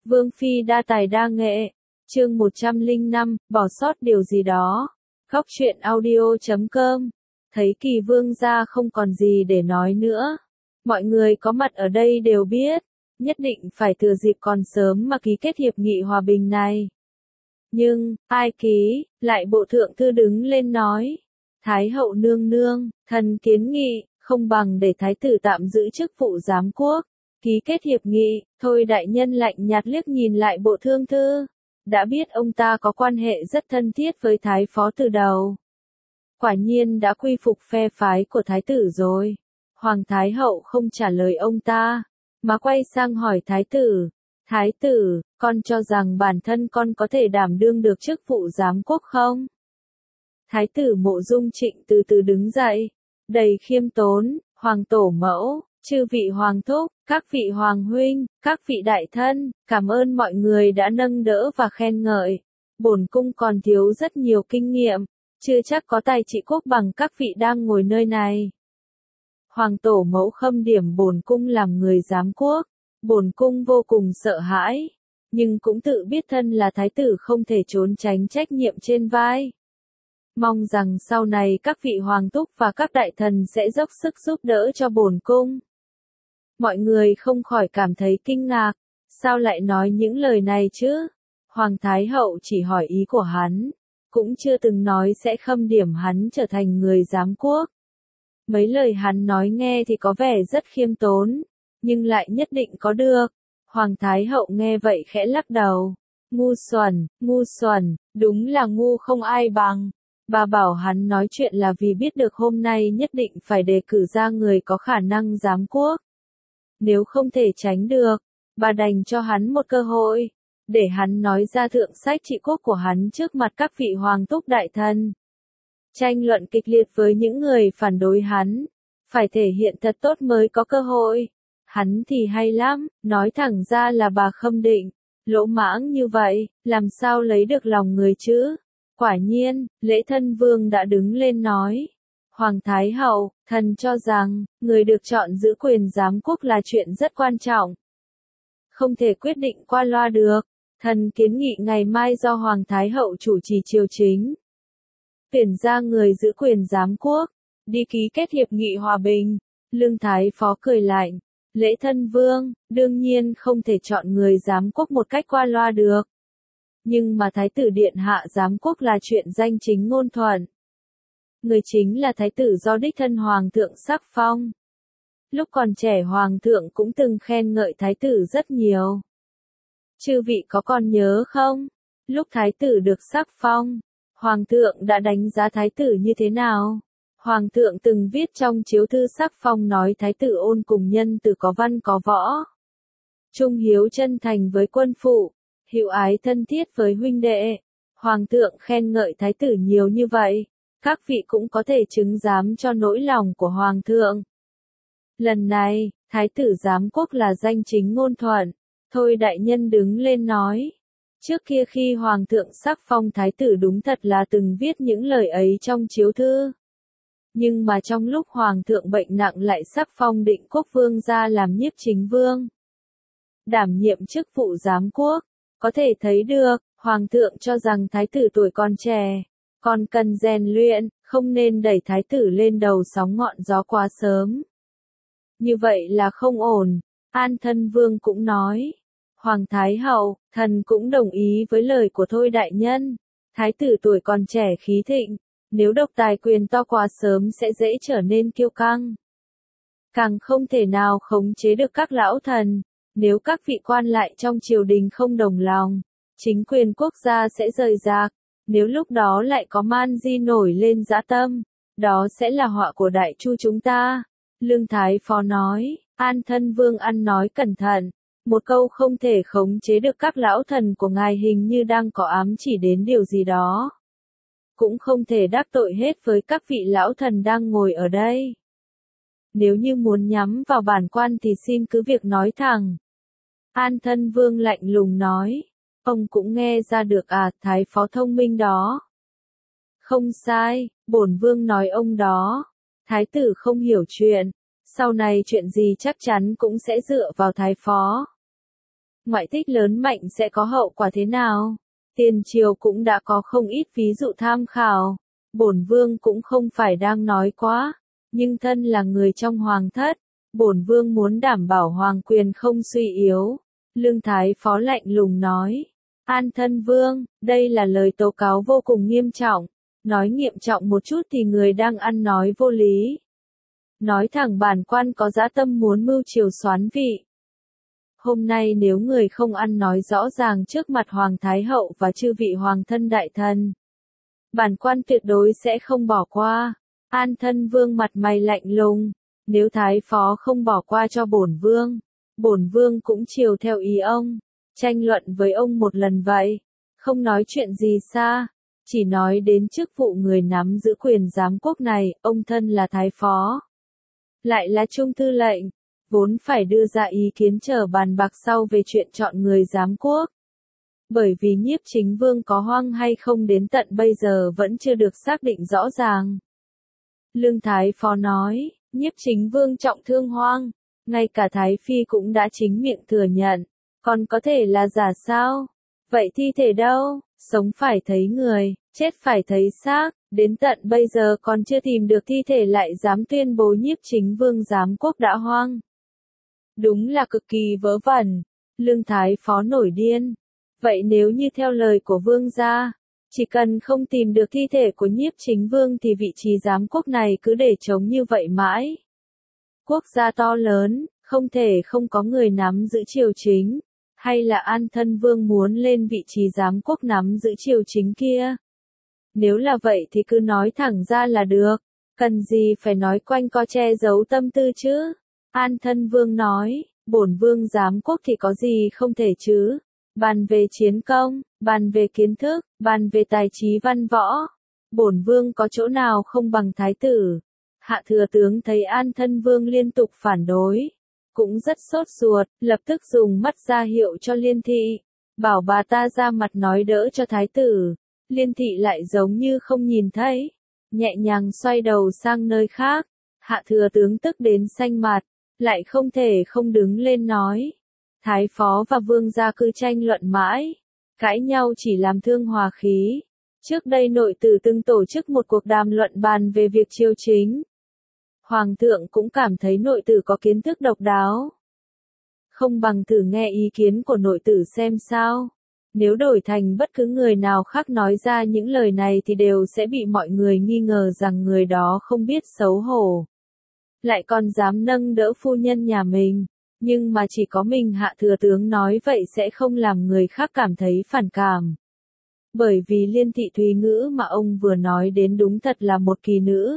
Vương phi đa tài đa nghệ. Chương 105, bỏ sót điều gì đó. Góc truyện audio.com. Thấy Kỳ vương gia không còn gì để nói nữa. Mọi người có mặt ở đây đều biết, nhất định phải thừa dịp còn sớm mà ký kết hiệp nghị hòa bình này. Nhưng, ai ký, lại bộ thượng thư đứng lên nói. Thái hậu nương nương, thần kiến nghị, không bằng để thái tử tạm giữ chức vụ giám quốc. Ký kết hiệp nghị, thôi đại nhân lạnh nhạt liếc nhìn lại bộ thương thư. Đã biết ông ta có quan hệ rất thân thiết với thái phó từ đầu. Quả nhiên đã quy phục phe phái của thái tử rồi. Hoàng thái hậu không trả lời ông ta, mà quay sang hỏi thái tử. Thái tử, con cho rằng bản thân con có thể đảm đương được chức vụ giám quốc không? Thái tử Mộ Dung Trịnh từ từ đứng dậy, đầy khiêm tốn, hoàng tổ mẫu, chư vị hoàng thúc, các vị hoàng huynh, các vị đại thân, cảm ơn mọi người đã nâng đỡ và khen ngợi. Bổn cung còn thiếu rất nhiều kinh nghiệm, chưa chắc có tài trị quốc bằng các vị đang ngồi nơi này. Hoàng tổ mẫu khâm điểm bổn cung làm người giám quốc, bổn cung vô cùng sợ hãi, nhưng cũng tự biết thân là thái tử không thể trốn tránh trách nhiệm trên vai. Mong rằng sau này các vị hoàng thúc và các đại thần sẽ dốc sức giúp đỡ cho bổn cung. Mọi người không khỏi cảm thấy kinh ngạc, sao lại nói những lời này chứ? Hoàng thái hậu chỉ hỏi ý của hắn, cũng chưa từng nói sẽ khâm điểm hắn trở thành người giám quốc. Mấy lời hắn nói nghe thì có vẻ rất khiêm tốn, nhưng lại nhất định có được. Hoàng thái hậu nghe vậy khẽ lắc đầu. Ngu xuẩn, đúng là ngu không ai bằng. Bà bảo hắn nói chuyện là vì biết được hôm nay nhất định phải đề cử ra người có khả năng giám quốc. Nếu không thể tránh được, bà đành cho hắn một cơ hội, để hắn nói ra thượng sách trị quốc của hắn trước mặt các vị hoàng thúc đại thần. Tranh luận kịch liệt với những người phản đối hắn, phải thể hiện thật tốt mới có cơ hội. Hắn thì hay lắm, nói thẳng ra là bà khâm định, lỗ mãng như vậy, làm sao lấy được lòng người chứ? Quả nhiên, Lễ Thân Vương đã đứng lên nói. Hoàng Thái Hậu, thần cho rằng, người được chọn giữ quyền giám quốc là chuyện rất quan trọng. Không thể quyết định qua loa được, thần kiến nghị ngày mai do Hoàng Thái Hậu chủ trì triều chính. Tuyển ra người giữ quyền giám quốc, đi ký kết hiệp nghị hòa bình. Lương Thái Phó cười lạnh. Lễ Thân Vương, đương nhiên không thể chọn người giám quốc một cách qua loa được. Nhưng mà Thái tử Điện Hạ giám quốc là chuyện danh chính ngôn thuận. Người chính là Thái tử do đích thân Hoàng thượng sắc phong. Lúc còn trẻ Hoàng thượng cũng từng khen ngợi Thái tử rất nhiều. Chư vị có còn nhớ không? Lúc Thái tử được sắc phong, Hoàng thượng đã đánh giá Thái tử như thế nào? Hoàng thượng từng viết trong chiếu thư sắc phong nói Thái tử ôn cùng nhân từ có văn có võ. Trung hiếu chân thành với quân phụ, hữu ái thân thiết với huynh đệ. Hoàng thượng khen ngợi Thái tử nhiều như vậy, các vị cũng có thể chứng giám cho nỗi lòng của Hoàng thượng. Lần này, Thái tử giám quốc là danh chính ngôn thuận. Thôi đại nhân đứng lên nói. Trước kia khi Hoàng thượng sắc phong Thái tử đúng thật là từng viết những lời ấy trong chiếu thư. Nhưng mà trong lúc Hoàng thượng bệnh nặng lại sắc phong Định Quốc Vương ra làm nhiếp chính vương. Đảm nhiệm chức vụ giám quốc, có thể thấy được, Hoàng thượng cho rằng Thái tử tuổi còn trẻ, còn cần rèn luyện, không nên đẩy Thái tử lên đầu sóng ngọn gió quá sớm. Như vậy là không ổn, An Thân Vương cũng nói. Hoàng Thái Hậu, thần cũng đồng ý với lời của Thôi đại nhân. Thái tử tuổi còn trẻ khí thịnh, nếu độc tài quyền to quá sớm sẽ dễ trở nên kiêu căng. Càng không thể nào khống chế được các lão thần, nếu các vị quan lại trong triều đình không đồng lòng, chính quyền quốc gia sẽ rời rạc, nếu lúc đó lại có man di nổi lên dã tâm, đó sẽ là họa của Đại Chu chúng ta. Lương Thái Phó nói, An Thân Vương ăn nói cẩn thận, một câu không thể khống chế được các lão thần của ngài hình như đang có ám chỉ đến điều gì đó. Cũng không thể đắc tội hết với các vị lão thần đang ngồi ở đây. Nếu như muốn nhắm vào bản quan thì xin cứ việc nói thẳng. An Thân Vương lạnh lùng nói, ông cũng nghe ra được à, Thái Phó thông minh đó. Không sai, bổn vương nói ông đó. Thái tử không hiểu chuyện, sau này chuyện gì chắc chắn cũng sẽ dựa vào Thái Phó. ngoại thích lớn mạnh sẽ có hậu quả thế nào? Tiền triều cũng đã có không ít ví dụ tham khảo. Bổn vương cũng không phải đang nói quá, nhưng thân là người trong hoàng thất, bổn vương muốn đảm bảo hoàng quyền không suy yếu. Lương Thái Phó lạnh lùng nói. An thân vương, đây là lời tố cáo vô cùng nghiêm trọng. Nói nghiêm trọng một chút thì người đang ăn nói vô lý. Nói thẳng bản quan có dã tâm muốn mưu triều soán vị. Hôm nay nếu người không ăn nói rõ ràng trước mặt Hoàng Thái Hậu và chư vị Hoàng thân đại thần, bản quan tuyệt đối sẽ không bỏ qua. An thân vương mặt mày lạnh lùng, nếu Thái Phó không bỏ qua cho bổn vương cũng chiều theo ý ông, tranh luận với ông một lần vậy, không nói chuyện gì xa, chỉ nói đến chức vụ người nắm giữ quyền giám quốc này, ông thân là Thái Phó, lại là Trung thư lệnh, vốn phải đưa ra ý kiến chờ bàn bạc sau về chuyện chọn người giám quốc. Bởi vì Nhiếp Chính Vương có hoang hay không đến tận bây giờ vẫn chưa được xác định rõ ràng. Lương Thái Phó nói, Nhiếp Chính Vương trọng thương hoang, ngay cả Thái Phi cũng đã chính miệng thừa nhận, còn có thể là giả sao? Vậy thi thể đâu? Sống phải thấy người, chết phải thấy xác, đến tận bây giờ còn chưa tìm được thi thể lại dám tuyên bố Nhiếp Chính Vương giám quốc đã hoang. Đúng là cực kỳ vớ vẩn. Lương Thái Phó nổi điên. Vậy nếu như theo lời của vương gia, chỉ cần không tìm được thi thể của Nhiếp Chính Vương thì vị trí giám quốc này cứ để trống như vậy mãi. Quốc gia to lớn, không thể không có người nắm giữ triều chính, hay là An thân vương muốn lên vị trí giám quốc nắm giữ triều chính kia? Nếu là vậy thì cứ nói thẳng ra là được, cần gì phải nói quanh co che giấu tâm tư chứ? An thân vương nói, bổn vương giám quốc thì có gì không thể chứ? Bàn về chiến công, bàn về kiến thức, bàn về tài trí văn võ, bổn vương có chỗ nào không bằng thái tử. Hạ thừa tướng thấy An thân vương liên tục phản đối, cũng rất sốt ruột, lập tức dùng mắt ra hiệu cho Liên thị, bảo bà ta ra mặt nói đỡ cho thái tử. Liên thị lại giống như không nhìn thấy, nhẹ nhàng xoay đầu sang nơi khác. Hạ thừa tướng tức đến xanh mặt, lại không thể không đứng lên nói. Thái Phó và vương gia cứ tranh luận mãi, cãi nhau chỉ làm thương hòa khí. Trước đây nội tử từng tổ chức một cuộc đàm luận bàn về việc triều chính. Hoàng thượng cũng cảm thấy nội tử có kiến thức độc đáo. Không bằng thử nghe ý kiến của nội tử xem sao. Nếu đổi thành bất cứ người nào khác nói ra những lời này thì đều sẽ bị mọi người nghi ngờ rằng người đó không biết xấu hổ. Lại còn dám nâng đỡ phu nhân nhà mình. Nhưng mà chỉ có mình Hạ thừa tướng nói vậy sẽ không làm người khác cảm thấy phản cảm. Bởi vì Liên thị Thúy ngữ mà ông vừa nói đến đúng thật là một kỳ nữ.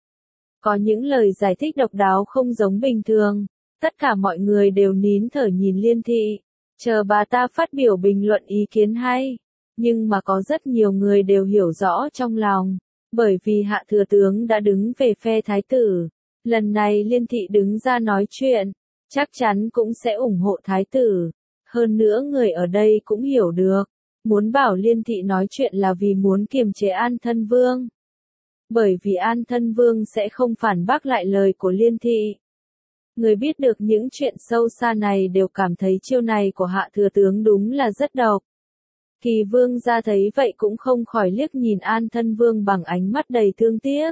Có những lời giải thích độc đáo không giống bình thường. Tất cả mọi người đều nín thở nhìn Liên thị, chờ bà ta phát biểu bình luận ý kiến hay. Nhưng mà có rất nhiều người đều hiểu rõ trong lòng. Bởi vì Hạ thừa tướng đã đứng về phe thái tử. Lần này Liên thị đứng ra nói chuyện, chắc chắn cũng sẽ ủng hộ thái tử. Hơn nữa người ở đây cũng hiểu được. Muốn bảo Liên thị nói chuyện là vì muốn kiềm chế An thân vương. Bởi vì An thân vương sẽ không phản bác lại lời của Liên thị. Người biết được những chuyện sâu xa này đều cảm thấy chiêu này của Hạ thừa tướng đúng là rất độc. Kỳ vương ra thấy vậy cũng không khỏi liếc nhìn An thân vương bằng ánh mắt đầy thương tiếc.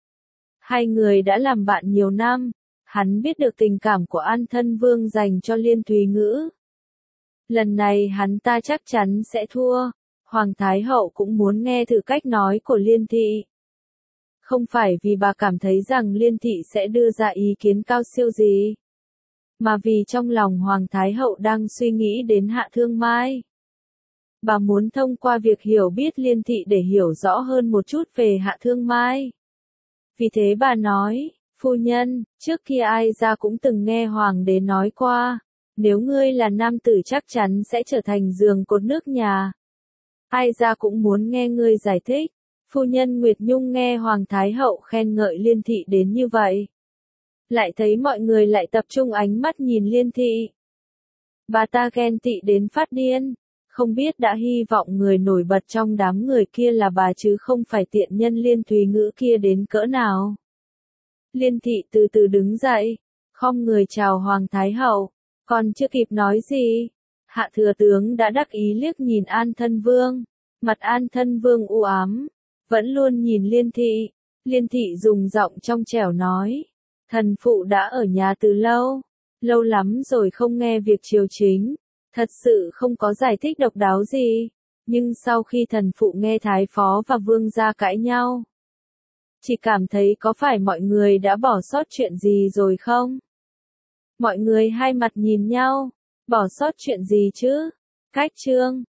Hai người đã làm bạn nhiều năm, hắn biết được tình cảm của An thân vương dành cho Liên Thúy ngữ. Lần này hắn ta chắc chắn sẽ thua. Hoàng Thái Hậu cũng muốn nghe thử cách nói của Liên thị. Không phải vì bà cảm thấy rằng Liên thị sẽ đưa ra ý kiến cao siêu gì, mà vì trong lòng Hoàng Thái Hậu đang suy nghĩ đến Hạ Thương Mai. Bà muốn thông qua việc hiểu biết Liên thị để hiểu rõ hơn một chút về Hạ Thương Mai. Vì thế bà nói, phu nhân, trước kia ai ra cũng từng nghe Hoàng đế nói qua, nếu ngươi là nam tử chắc chắn sẽ trở thành giường cột nước nhà. Ai ra cũng muốn nghe ngươi giải thích. Phu nhân Nguyệt Nhung nghe Hoàng Thái Hậu khen ngợi Liên thị đến như vậy. Lại thấy mọi người lại tập trung ánh mắt nhìn Liên thị. Bà ta ghen tị đến phát điên. Không biết đã hy vọng người nổi bật trong đám người kia là bà chứ không phải tiện nhân Liên Thúy ngữ kia đến cỡ nào. Liên thị từ từ đứng dậy, khom người chào Hoàng Thái Hậu, còn chưa kịp nói gì. Hạ thừa tướng đã đắc ý liếc nhìn An Thân Vương. Mặt An Thân Vương u ám, vẫn luôn nhìn Liên Thị. Liên Thị dùng giọng trong trẻo nói. Thần phụ đã ở nhà từ lâu. Lâu lắm rồi không nghe việc triều chính. Thật sự không có giải thích độc đáo gì. Nhưng sau khi thần phụ nghe Thái Phó và Vương gia cãi nhau, chỉ cảm thấy có phải mọi người đã bỏ sót chuyện gì rồi không? Mọi người hai mặt nhìn nhau. Bỏ sót chuyện gì chứ? Cách chương